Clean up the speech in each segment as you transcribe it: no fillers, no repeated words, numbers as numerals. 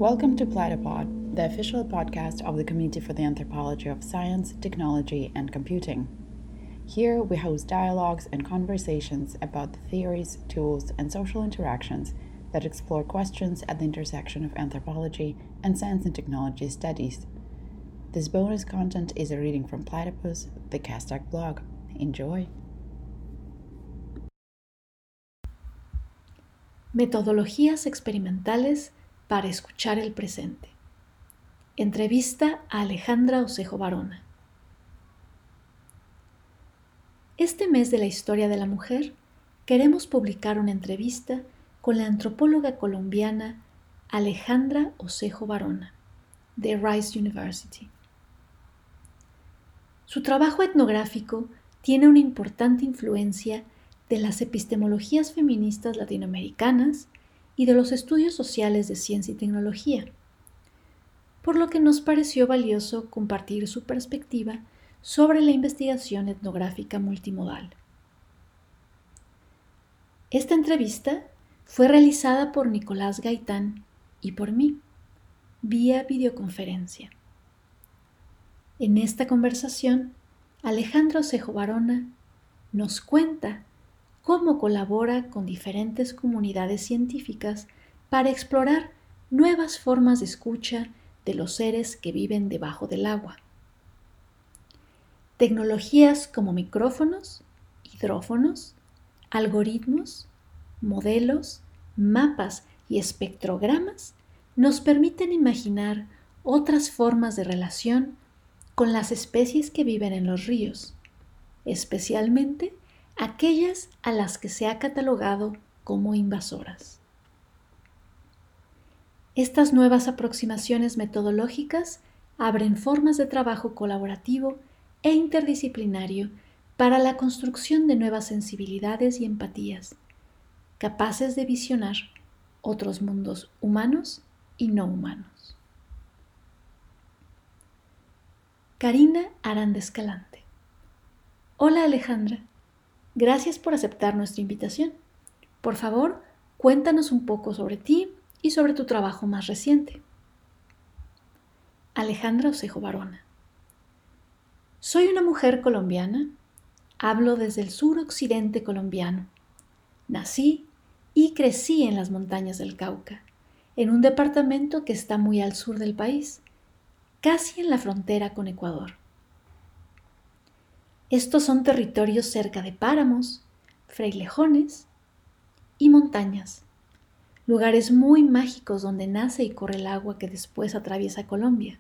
Welcome to Platypod, the official podcast of the Committee for the Anthropology of Science, Technology, and Computing. Here we host dialogues and conversations about the theories, tools, and social interactions that explore questions at the intersection of anthropology and science and technology studies. This bonus content is a reading from Platypus, the Castak blog. Enjoy! Metodologías experimentales para escuchar el presente. Entrevista a Alejandra Osejo Barona. Este mes de la historia de la mujer, queremos publicar una entrevista con la antropóloga colombiana Alejandra Osejo Barona, de Rice University. Su trabajo etnográfico tiene una importante influencia de las epistemologías feministas latinoamericanas y de los estudios sociales de ciencia y tecnología, por lo que nos pareció valioso compartir su perspectiva sobre la investigación etnográfica multimodal. Esta entrevista fue realizada por Nicolás Gaitán y por mí, vía videoconferencia. En esta conversación, Alejandra Osejo Barona nos cuenta cómo colabora con diferentes comunidades científicas para explorar nuevas formas de escucha de los seres que viven debajo del agua. Tecnologías como micrófonos, hidrófonos, algoritmos, modelos, mapas y espectrogramas nos permiten imaginar otras formas de relación con las especies que viven en los ríos, especialmente aquellas a las que se ha catalogado como invasoras. Estas nuevas aproximaciones metodológicas abren formas de trabajo colaborativo e interdisciplinario para la construcción de nuevas sensibilidades y empatías, capaces de visionar otros mundos humanos y no humanos. Karina Aranda Escalante. Hola Alejandra. Gracias por aceptar nuestra invitación. Por favor, cuéntanos un poco sobre ti y sobre tu trabajo más reciente. Alejandra Osejo Barona. Soy una mujer colombiana. Hablo desde el suroccidente colombiano. Nací y crecí en las montañas del Cauca, en un departamento que está muy al sur del país, casi en la frontera con Ecuador. Estos son territorios cerca de páramos, frailejones y montañas, lugares muy mágicos donde nace y corre el agua que después atraviesa Colombia.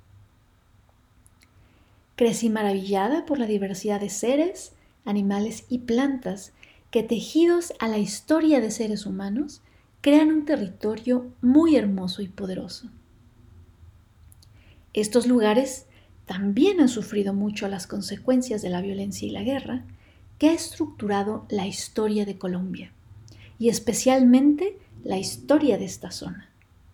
Crecí maravillada por la diversidad de seres, animales y plantas que, tejidos a la historia de seres humanos, crean un territorio muy hermoso y poderoso. Estos lugares también han sufrido mucho las consecuencias de la violencia y la guerra que ha estructurado la historia de Colombia, y especialmente la historia de esta zona.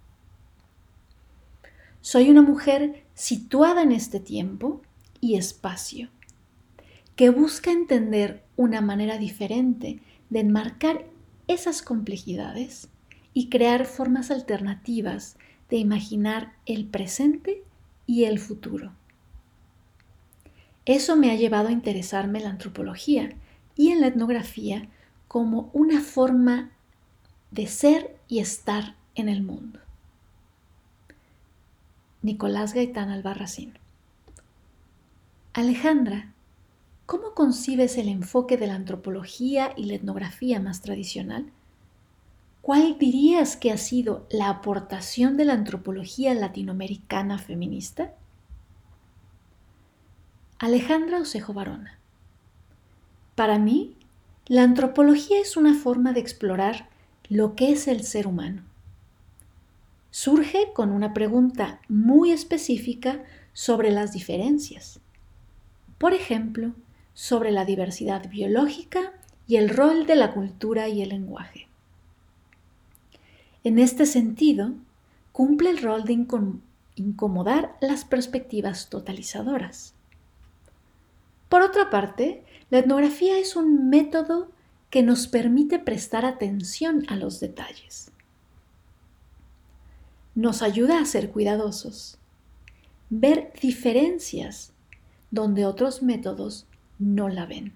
Soy una mujer situada en este tiempo y espacio, que busca entender una manera diferente de enmarcar esas complejidades y crear formas alternativas de imaginar el presente y el futuro. Eso me ha llevado a interesarme en la antropología y en la etnografía como una forma de ser y estar en el mundo. Nicolás Gaitán Albarracín. Alejandra, ¿cómo concibes el enfoque de la antropología y la etnografía más tradicional? ¿Cuál dirías que ha sido la aportación de la antropología latinoamericana feminista? Alejandra Osejo Barona. Para mí, la antropología es una forma de explorar lo que es el ser humano. Surge con una pregunta muy específica sobre las diferencias. Por ejemplo, sobre la diversidad biológica y el rol de la cultura y el lenguaje. En este sentido, cumple el rol de incomodar las perspectivas totalizadoras. Por otra parte, la etnografía es un método que nos permite prestar atención a los detalles. nos ayuda a ser cuidadosos, ver diferencias donde otros métodos no la ven.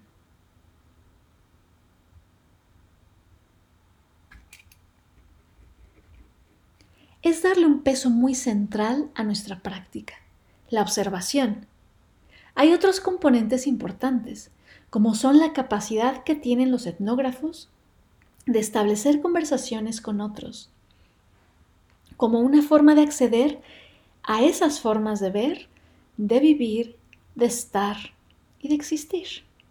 Es darle un peso muy central a nuestra práctica, la observación. Hay otros componentes importantes, como son la capacidad que tienen los etnógrafos de establecer conversaciones con otros, como una forma de acceder a esas formas de ver, de vivir, de estar y de existir.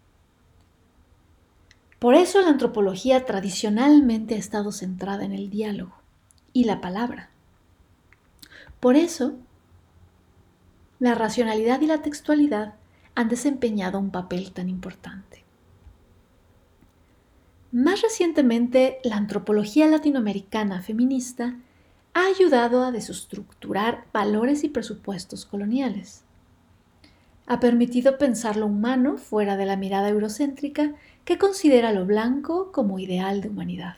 Por eso la antropología tradicionalmente ha estado centrada en el diálogo y la palabra. Por eso, la racionalidad y la textualidad han desempeñado un papel tan importante. Más recientemente, la antropología latinoamericana feminista ha ayudado a desestructurar valores y presupuestos coloniales. Ha permitido pensar lo humano fuera de la mirada eurocéntrica que considera lo blanco como ideal de humanidad.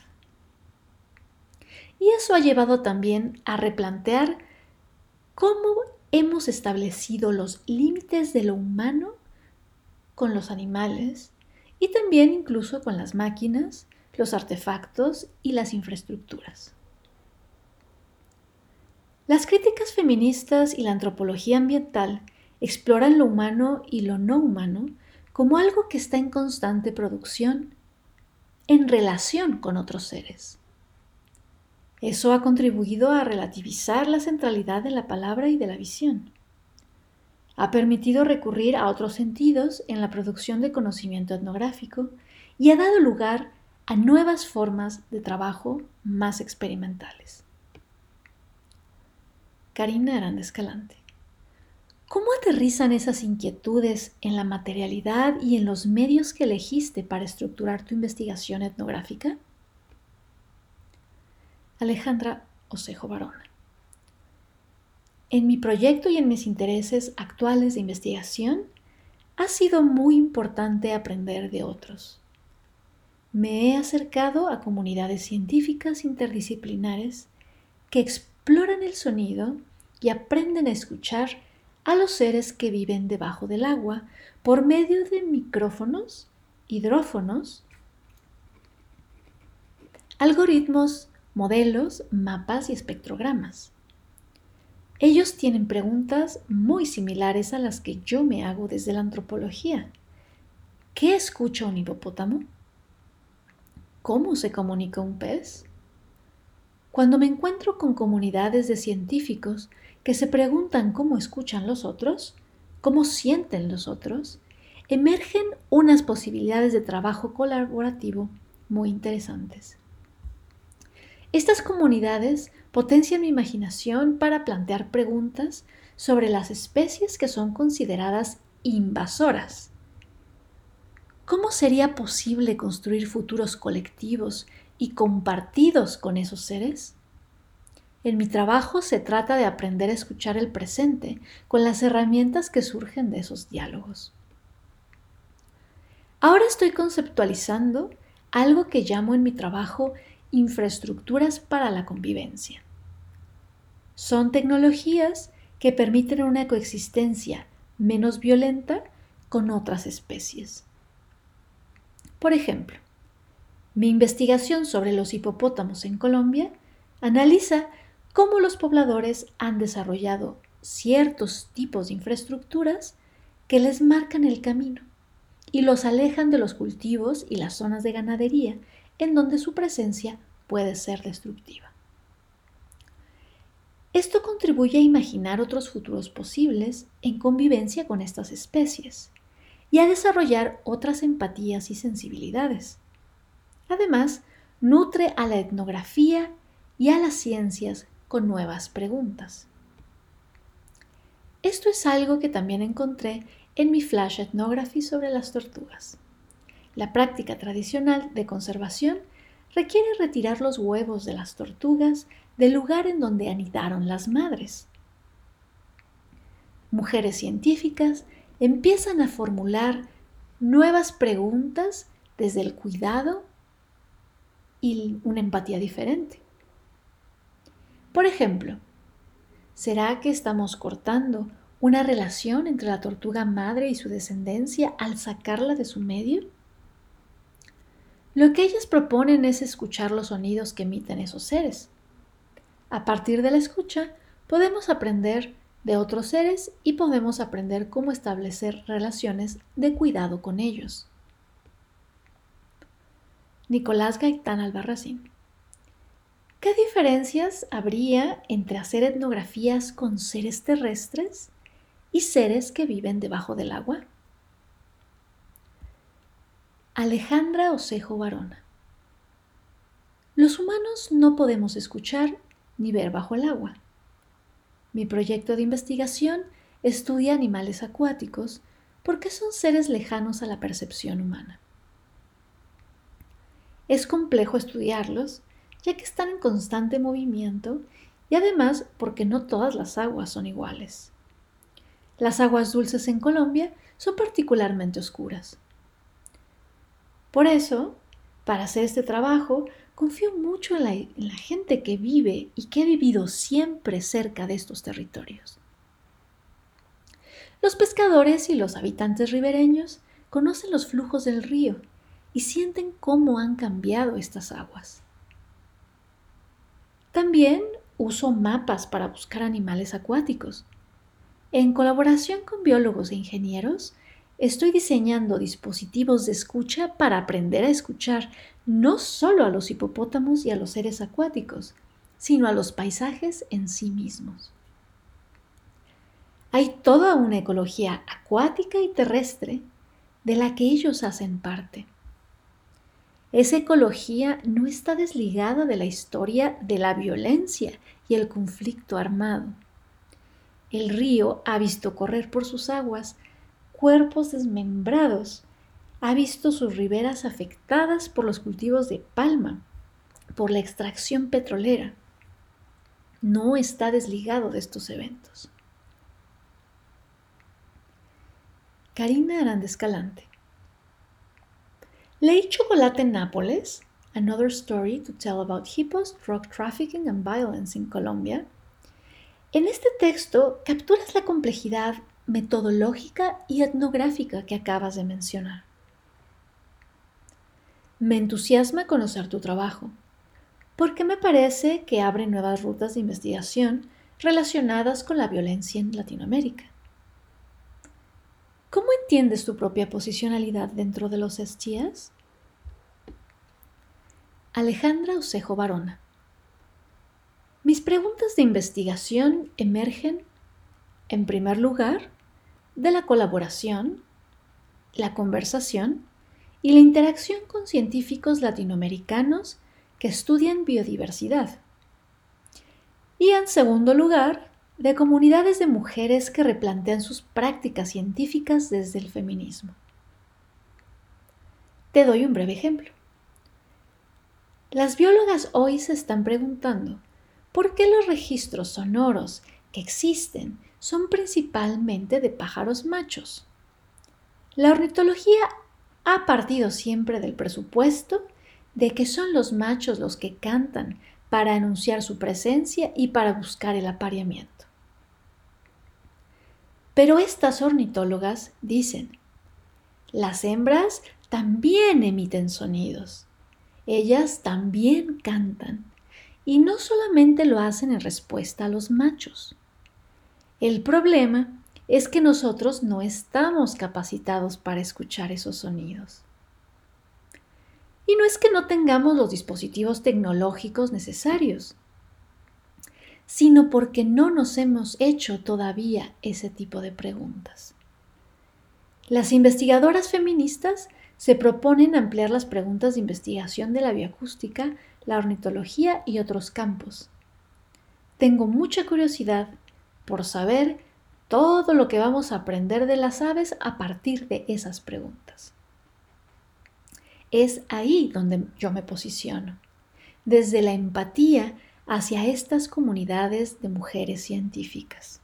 Y eso ha llevado también a replantear cómo hemos establecido los límites de lo humano con los animales y también incluso con las máquinas, los artefactos y las infraestructuras. Las críticas feministas y la antropología ambiental exploran lo humano y lo no humano como algo que está en constante producción en relación con otros seres. Eso ha contribuido a relativizar la centralidad de la palabra y de la visión. Ha permitido recurrir a otros sentidos en la producción de conocimiento etnográfico y ha dado lugar a nuevas formas de trabajo más experimentales. Karina Aranda Escalante. ¿Cómo aterrizan esas inquietudes en la materialidad y en los medios que elegiste para estructurar tu investigación etnográfica? Alejandra Osejo Barona. En mi proyecto y en mis intereses actuales de investigación, ha sido muy importante aprender de otros. Me he acercado a comunidades científicas interdisciplinares que exploran el sonido y aprenden a escuchar a los seres que viven debajo del agua por medio de micrófonos, hidrófonos, algoritmos, modelos, mapas y espectrogramas. Ellos tienen preguntas muy similares a las que yo me hago desde la antropología. ¿Qué escucha un hipopótamo? ¿Cómo se comunica un pez? Cuando me encuentro con comunidades de científicos que se preguntan cómo escuchan los otros, cómo sienten los otros, emergen unas posibilidades de trabajo colaborativo muy interesantes. Estas comunidades potencian mi imaginación para plantear preguntas sobre las especies que son consideradas invasoras. ¿Cómo sería posible construir futuros colectivos y compartidos con esos seres? En mi trabajo se trata de aprender a escuchar el presente con las herramientas que surgen de esos diálogos. Ahora estoy conceptualizando algo que llamo en mi trabajo infraestructuras para la convivencia. Son tecnologías que permiten una coexistencia menos violenta con otras especies. Por ejemplo, mi investigación sobre los hipopótamos en Colombia analiza cómo los pobladores han desarrollado ciertos tipos de infraestructuras que les marcan el camino y los alejan de los cultivos y las zonas de ganadería en donde su presencia puede ser destructiva. Esto contribuye a imaginar otros futuros posibles en convivencia con estas especies y a desarrollar otras empatías y sensibilidades. Además, nutre a la etnografía y a las ciencias con nuevas preguntas. Esto es algo que también encontré en mi Flash Ethnography sobre las tortugas. La práctica tradicional de conservación requiere retirar los huevos de las tortugas del lugar en donde anidaron las madres. Mujeres científicas empiezan a formular nuevas preguntas desde el cuidado y una empatía diferente. Por ejemplo, ¿Será que estamos cortando una relación entre la tortuga madre y su descendencia al sacarla de su medio? Lo que ellas proponen es escuchar los sonidos que emiten esos seres. A partir de la escucha, podemos aprender de otros seres y podemos aprender cómo establecer relaciones de cuidado con ellos. Nicolás Gaitán Albarracín. ¿Qué diferencias habría entre hacer etnografías con seres terrestres y seres que viven debajo del agua? Alejandra Osejo Barona. Los humanos no podemos escuchar ni ver bajo el agua. Mi proyecto de investigación estudia animales acuáticos porque son seres lejanos a la percepción humana. Es complejo estudiarlos, ya que están en constante movimiento y además porque no todas las aguas son iguales. Las aguas dulces en Colombia son particularmente oscuras. Por eso, para hacer este trabajo, confío mucho en la gente que vive y que ha vivido siempre cerca de estos territorios. Los pescadores y los habitantes ribereños conocen los flujos del río y sienten cómo han cambiado estas aguas. También uso mapas para buscar animales acuáticos. En colaboración con biólogos e ingenieros, estoy diseñando dispositivos de escucha para aprender a escuchar no solo a los hipopótamos y a los seres acuáticos, sino a los paisajes en sí mismos. Hay toda una ecología acuática y terrestre de la que ellos hacen parte. Esa ecología no está desligada de la historia de la violencia y el conflicto armado. El río ha visto correr por sus aguas cuerpos desmembrados, ha visto sus riberas afectadas por los cultivos de palma, por la extracción petrolera. No está desligado de estos eventos. Karina Aranda Escalante. Leí Chocolate en Nápoles, Another Story to Tell About Hippos, Drug Trafficking and Violence in Colombia. En este texto capturas la complejidad metodológica y etnográfica que acabas de mencionar. Me entusiasma conocer tu trabajo, porque me parece que abre nuevas rutas de investigación relacionadas con la violencia en Latinoamérica. ¿Cómo entiendes tu propia posicionalidad dentro de los STS? Alejandra Osejo Barona. Mis preguntas de investigación emergen, en primer lugar, de la colaboración, la conversación y la interacción con científicos latinoamericanos que estudian biodiversidad. Y en segundo lugar, de comunidades de mujeres que replantean sus prácticas científicas desde el feminismo. Te doy un breve ejemplo. Las biólogas hoy se están preguntando por qué los registros sonoros que existen son principalmente de pájaros machos. La ornitología ha partido siempre del presupuesto de que son los machos los que cantan para anunciar su presencia y para buscar el apareamiento. Pero estas ornitólogas dicen, las hembras también emiten sonidos, ellas también cantan, y no solamente lo hacen en respuesta a los machos. El problema es que nosotros no estamos capacitados para escuchar esos sonidos. Y no es que no tengamos los dispositivos tecnológicos necesarios, sino porque no nos hemos hecho todavía ese tipo de preguntas. Las investigadoras feministas se proponen ampliar las preguntas de investigación de la bioacústica, la ornitología y otros campos. Tengo mucha curiosidad por saber todo lo que vamos a aprender de las aves a partir de esas preguntas. Es ahí donde yo me posiciono, desde la empatía hacia estas comunidades de mujeres científicas.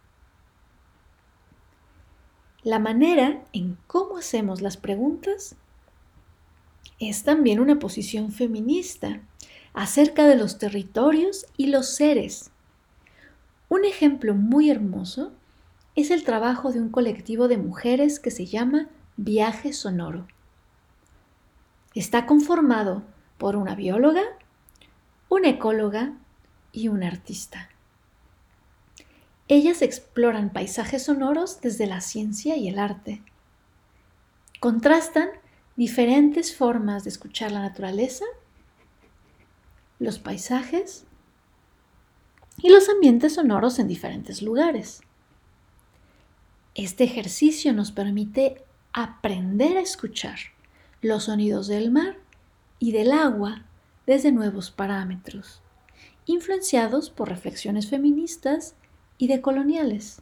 La manera en cómo hacemos las preguntas es también una posición feminista acerca de los territorios y los seres. Un ejemplo muy hermoso es el trabajo de un colectivo de mujeres que se llama Viaje Sonoro. Está conformado por una bióloga, una ecóloga y una artista. Ellas exploran paisajes sonoros desde la ciencia y el arte. Contrastan diferentes formas de escuchar la naturaleza, los paisajes y los ambientes sonoros en diferentes lugares. Este ejercicio nos permite aprender a escuchar los sonidos del mar y del agua desde nuevos parámetros, influenciados por reflexiones feministas y decoloniales.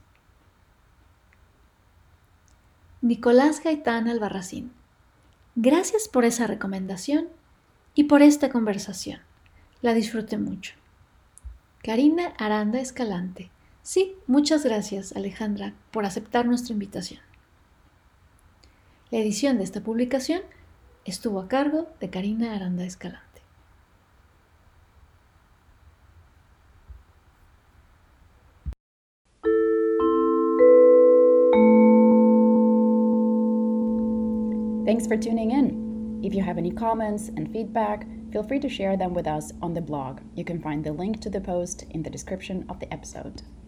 Nicolás Gaitán Albarracín, gracias por esa recomendación y por esta conversación. La disfruté mucho. Karina Aranda Escalante. Sí, muchas gracias, Alejandra, por aceptar nuestra invitación. La edición de esta publicación estuvo a cargo de Karina Aranda Escalante. Thanks for tuning in. If you have any comments and feedback, feel free to share them with us on the blog. You can find the link to the post in the description of the episode.